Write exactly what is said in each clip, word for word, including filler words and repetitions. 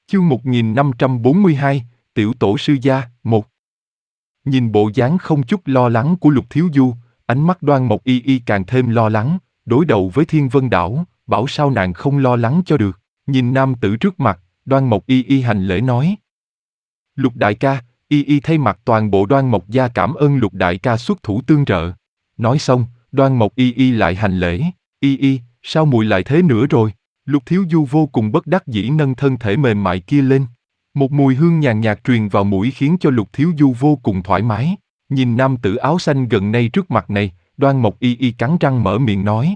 Chương một nghìn năm trăm bốn mươi hai, Tiểu Tổ Sư Gia, một. Nhìn bộ dáng không chút lo lắng của Lục Thiếu Du, ánh mắt Đoan Mộc Y Y càng thêm lo lắng, đối đầu với Thiên Vân Đảo, bảo sao nàng không lo lắng cho được. Nhìn nam tử trước mặt, Đoan Mộc Y Y hành lễ nói. Lục đại ca, Y Y thay mặt toàn bộ Đoan Mộc gia cảm ơn Lục đại ca xuất thủ tương trợ. Nói xong, Đoan Mộc Y Y lại hành lễ. Y Y, sao muội lại thế nữa rồi? Lục Thiếu Du vô cùng bất đắc dĩ nâng thân thể mềm mại kia lên. Một mùi hương nhàn nhạt truyền vào mũi khiến cho Lục Thiếu Du vô cùng thoải mái. Nhìn nam tử áo xanh gần đây trước mặt này, Đoan Mộc Y Y cắn răng mở miệng nói.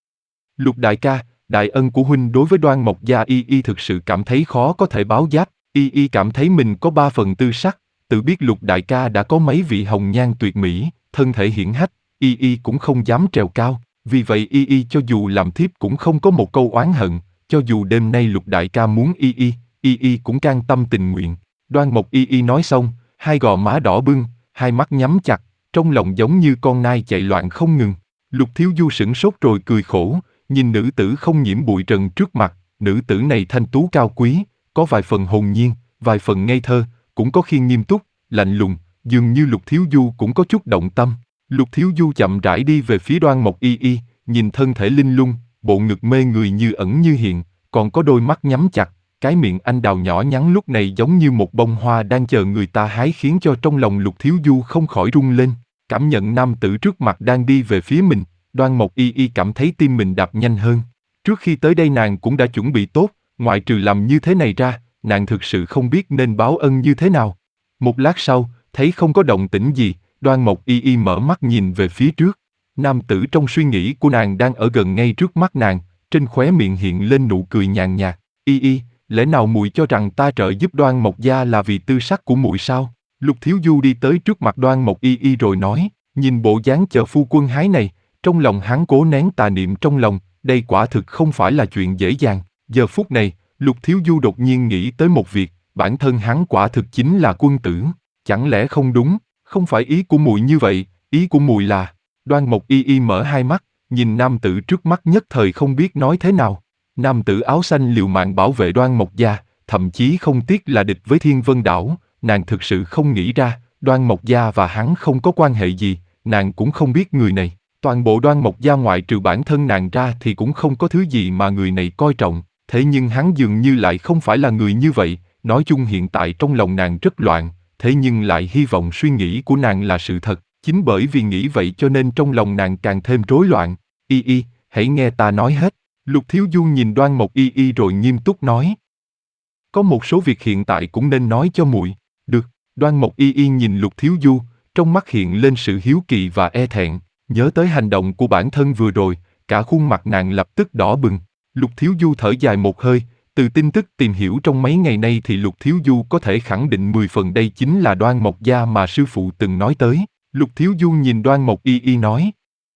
Lục đại ca, đại ân của huynh đối với Đoan Mộc gia Y Y thực sự cảm thấy khó có thể báo đáp. Y Y cảm thấy mình có ba phần tư sắc, tự biết Lục đại ca đã có mấy vị hồng nhan tuyệt mỹ, thân thể hiển hách, Y Y cũng không dám trèo cao. Vì vậy Y Y cho dù làm thiếp cũng không có một câu oán hận, cho dù đêm nay Lục đại ca muốn Y Y, Y Y cũng can tâm tình nguyện. Đoan Mộc Y Y nói xong, hai gò má đỏ bừng, hai mắt nhắm chặt, trong lòng giống như con nai chạy loạn không ngừng. Lục Thiếu Du sửng sốt rồi cười khổ, nhìn nữ tử không nhiễm bụi trần trước mặt, nữ tử này thanh tú cao quý, có vài phần hồn nhiên, vài phần ngây thơ, cũng có khi nghiêm túc, lạnh lùng, dường như Lục Thiếu Du cũng có chút động tâm. Lục Thiếu Du chậm rãi đi về phía Đoan Mộc Y Y, nhìn thân thể linh lung, bộ ngực mê người như ẩn như hiện, còn có đôi mắt nhắm chặt, cái miệng anh đào nhỏ nhắn lúc này giống như một bông hoa đang chờ người ta hái khiến cho trong lòng Lục Thiếu Du không khỏi rung lên. Cảm nhận nam tử trước mặt đang đi về phía mình, Đoan Mộc Y Y cảm thấy tim mình đập nhanh hơn. Trước khi tới đây nàng cũng đã chuẩn bị tốt, ngoại trừ làm như thế này ra, nàng thực sự không biết nên báo ân như thế nào. Một lát sau, thấy không có động tĩnh gì, Đoan Mộc Y Y mở mắt nhìn về phía trước. Nam tử trong suy nghĩ của nàng đang ở gần ngay trước mắt nàng, trên khóe miệng hiện lên nụ cười nhàn nhạt. Y Y, lẽ nào muội cho rằng ta trợ giúp Đoan Mộc gia là vì tư sắc của muội sao? Lục Thiếu Du đi tới trước mặt Đoan Mộc Y Y rồi nói, nhìn bộ dáng chờ phu quân hái này, trong lòng hắn cố nén tà niệm trong lòng, đây quả thực không phải là chuyện dễ dàng. Giờ phút này, Lục Thiếu Du đột nhiên nghĩ tới một việc, bản thân hắn quả thực chính là quân tử, chẳng lẽ không đúng? Không phải ý của muội như vậy, ý của muội là... Đoan Mộc Y Y mở hai mắt, nhìn nam tử trước mắt nhất thời không biết nói thế nào. Nam tử áo xanh liều mạng bảo vệ Đoan Mộc gia, thậm chí không tiếc là địch với Thiên Vân Đảo. Nàng thực sự không nghĩ ra, Đoan Mộc gia và hắn không có quan hệ gì, nàng cũng không biết người này. Toàn bộ Đoan Mộc gia ngoại trừ bản thân nàng ra thì cũng không có thứ gì mà người này coi trọng. Thế nhưng hắn dường như lại không phải là người như vậy. Nói chung hiện tại trong lòng nàng rất loạn, thế nhưng lại hy vọng suy nghĩ của nàng là sự thật. Chính bởi vì nghĩ vậy cho nên trong lòng nàng càng thêm rối loạn. Y Y, hãy nghe ta nói hết. Lục Thiếu Du nhìn Đoan Mộc Y Y rồi nghiêm túc nói. Có một số việc hiện tại cũng nên nói cho muội. Được. Đoan Mộc Y Y nhìn Lục Thiếu Du, trong mắt hiện lên sự hiếu kỳ và e thẹn. Nhớ tới hành động của bản thân vừa rồi, cả khuôn mặt nàng lập tức đỏ bừng. Lục Thiếu Du thở dài một hơi. Từ tin tức tìm hiểu trong mấy ngày nay thì Lục Thiếu Du có thể khẳng định mười phần đây chính là Đoan Mộc gia mà sư phụ từng nói tới. Lục Thiếu Du nhìn Đoan Mộc Y Y nói.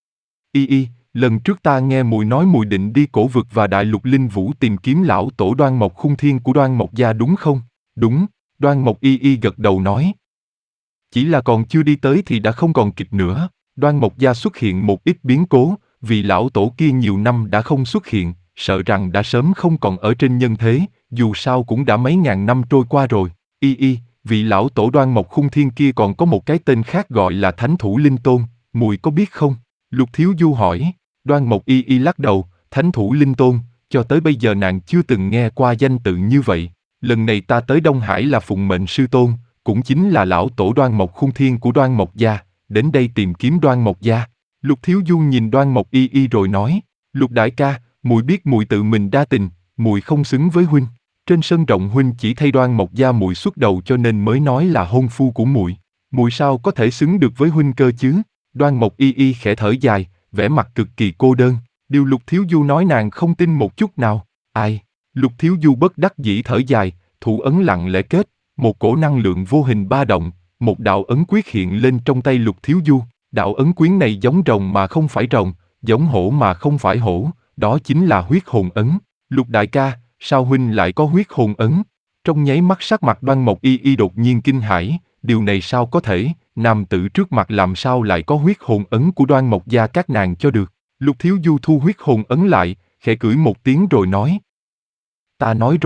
Y Y, lần trước ta nghe muội nói muội định đi cổ vực và đại lục linh vũ tìm kiếm lão tổ Đoan Mộc Khung Thiên của Đoan Mộc gia đúng không? Đúng, Đoan Mộc Y Y gật đầu nói. Chỉ là còn chưa đi tới thì đã không còn kịp nữa. Đoan Mộc gia xuất hiện một ít biến cố, vì lão tổ kia nhiều năm đã không xuất hiện, sợ rằng đã sớm không còn ở trên nhân thế, dù sao cũng đã mấy ngàn năm trôi qua rồi. Y Y, vị lão tổ Đoan Mộc Khung Thiên kia còn có một cái tên khác gọi là Thánh Thủ Linh Tôn, muội có biết không? Lục Thiếu Du hỏi. Đoan Mộc Y Y lắc đầu, Thánh Thủ Linh Tôn, cho tới bây giờ nàng chưa từng nghe qua danh tự như vậy. Lần này ta tới Đông Hải là phụng mệnh sư tôn, cũng chính là lão tổ Đoan Mộc Khung Thiên của Đoan Mộc gia, đến đây tìm kiếm Đoan Mộc gia. Lục Thiếu Du nhìn Đoan Mộc Y Y rồi nói, Lục đại ca, muội biết muội tự mình đa tình, muội không xứng với huynh. Trên sân rộng huynh chỉ thay Đoan Mộc gia muội xuất đầu cho nên mới nói là hôn phu của muội. Muội sao có thể xứng được với huynh cơ chứ? Đoan Mộc Y Y khẽ thở dài, vẻ mặt cực kỳ cô đơn. Điều Lục Thiếu Du nói nàng không tin một chút nào. Ai? Lục Thiếu Du bất đắc dĩ thở dài, thủ ấn lặng lẽ kết, một cổ năng lượng vô hình ba động, một đạo ấn quyết hiện lên trong tay Lục Thiếu Du. Đạo ấn quyến này giống rồng mà không phải rồng, giống hổ mà không phải hổ, đó chính là huyết hồn ấn. Lục đại ca, sao huynh lại có huyết hồn ấn? Trong nháy mắt sắc mặt Đoan Mộc Y Y đột nhiên kinh hãi, điều này sao có thể, nam tử trước mặt làm sao lại có huyết hồn ấn của Đoan Mộc gia các nàng cho được. Lục Thiếu Du thu huyết hồn ấn lại, khẽ cười một tiếng rồi nói. Ta nói rồi,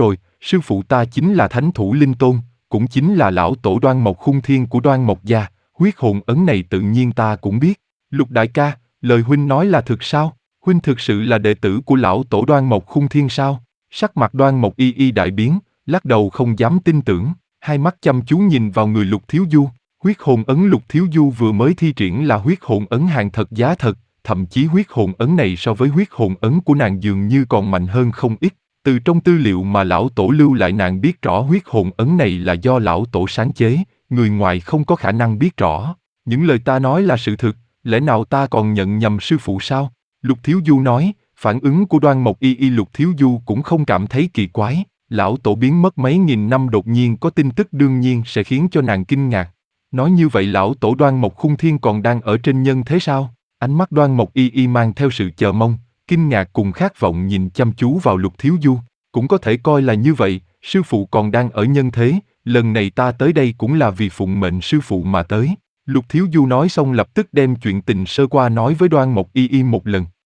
sư phụ ta chính là thánh thủ linh tôn, cũng chính là lão tổ Đoan Mộc Khung Thiên của Đoan Mộc gia, huyết hồn ấn này tự nhiên ta cũng biết. Lục đại ca, lời huynh nói là thực sao? Huynh thực sự là đệ tử của lão tổ Đoan Mộc Khung Thiên sao? Sắc mặt Đoan Mộc Y Y đại biến, lắc đầu không dám tin tưởng, hai mắt chăm chú nhìn vào người Lục Thiếu Du. Huyết hồn ấn Lục Thiếu Du vừa mới thi triển là huyết hồn ấn hàng thật giá thật, thậm chí huyết hồn ấn này so với huyết hồn ấn của nàng dường như còn mạnh hơn không ít. Từ trong tư liệu mà lão tổ lưu lại nàng biết rõ huyết hồn ấn này là do lão tổ sáng chế, người ngoài không có khả năng biết rõ. Những lời ta nói là sự thực, lẽ nào ta còn nhận nhầm sư phụ sao? Lục Thiếu Du nói, phản ứng của Đoan Mộc Y Y Lục Thiếu Du cũng không cảm thấy kỳ quái. Lão tổ biến mất mấy nghìn năm đột nhiên có tin tức đương nhiên sẽ khiến cho nàng kinh ngạc. Nói như vậy lão tổ Đoan Mộc Khung Thiên còn đang ở trên nhân thế sao? Ánh mắt Đoan Mộc Y Y mang theo sự chờ mong, kinh ngạc cùng khát vọng nhìn chăm chú vào Lục Thiếu Du. Cũng có thể coi là như vậy, sư phụ còn đang ở nhân thế, lần này ta tới đây cũng là vì phụng mệnh sư phụ mà tới. Lục Thiếu Du nói xong lập tức đem chuyện tình sơ qua nói với Đoan Mộc Y Y một lần.